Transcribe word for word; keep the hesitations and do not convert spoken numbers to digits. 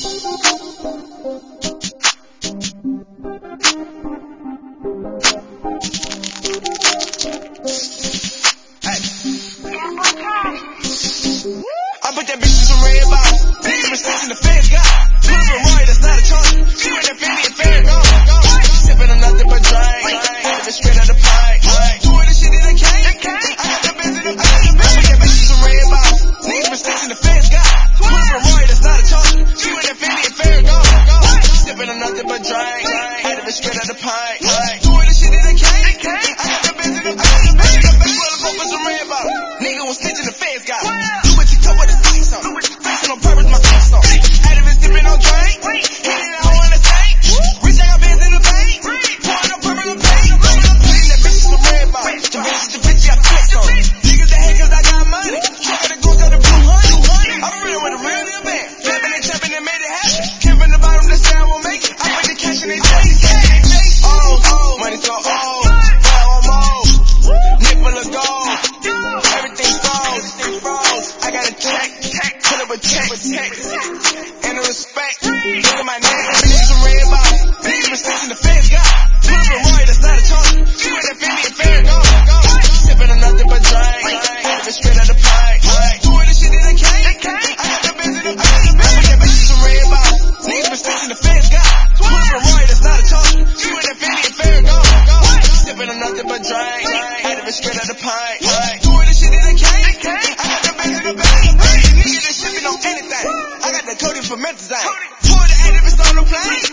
I put that bitch in some red bottles. Nigga been snitching, the feds got Proving Roy, that's not a charge. She with that Fendi and Ferragamo. Sipping on nothing but drink. Living straight out the pint. Doing this shit in a cake. I got the bitch in the I put that bitch in some red bottles. Nigga been snitching, the feds got Proving Roy, that's not a charge. She with that Fendi and Ferragamo. Sipping on nothing but drink. Living straight out the pint. Doing this shit in a cake. I got the bitch in the I put that bitch full of fuck with some red bottles. Nigga was snitching, the feds got with the face on. Flexing on purpose, my face on. Activist dipping on drink. Hitting a hoe in the tank. Rich, I got bands in the bank. Pouring up purple and paint. Hitting that bitch with some red ball. Your bitch is your bitch, I flex on. Niggas that hate cause I got money. Truckin' the goose out the blue honey. I'm friendin' with a real nigga man. Flippin' and tappin' and made it happen. Came from the bottom to say I won't make it. I put the cash in they face. Oh, oh, money so old. Well, I'm old. Neck full of gold. Everything froze. Everything froze. I got a check, pull up a check, and the respect. Look at my neck, bitch, some red bottles. Niggas been snitching, the feds got Proving Roy, that's not a charge. She with that Fendi and Ferragamo. Sipping on nothing but drink. Living straight out the pint. Doing this shit in a cake. I got the bitch in the I put that bitch in some red bottles. Niggas been snitching, the feds got Proving Roy, that's not a charge. She with that Fendi and Ferragamo. Sipping on nothing but drink. Living straight out the pint. Doing this shit in a cake. I got the bitch in the nigga that shipping on anything. I got the coding for methazine. Pour the activist on the plane.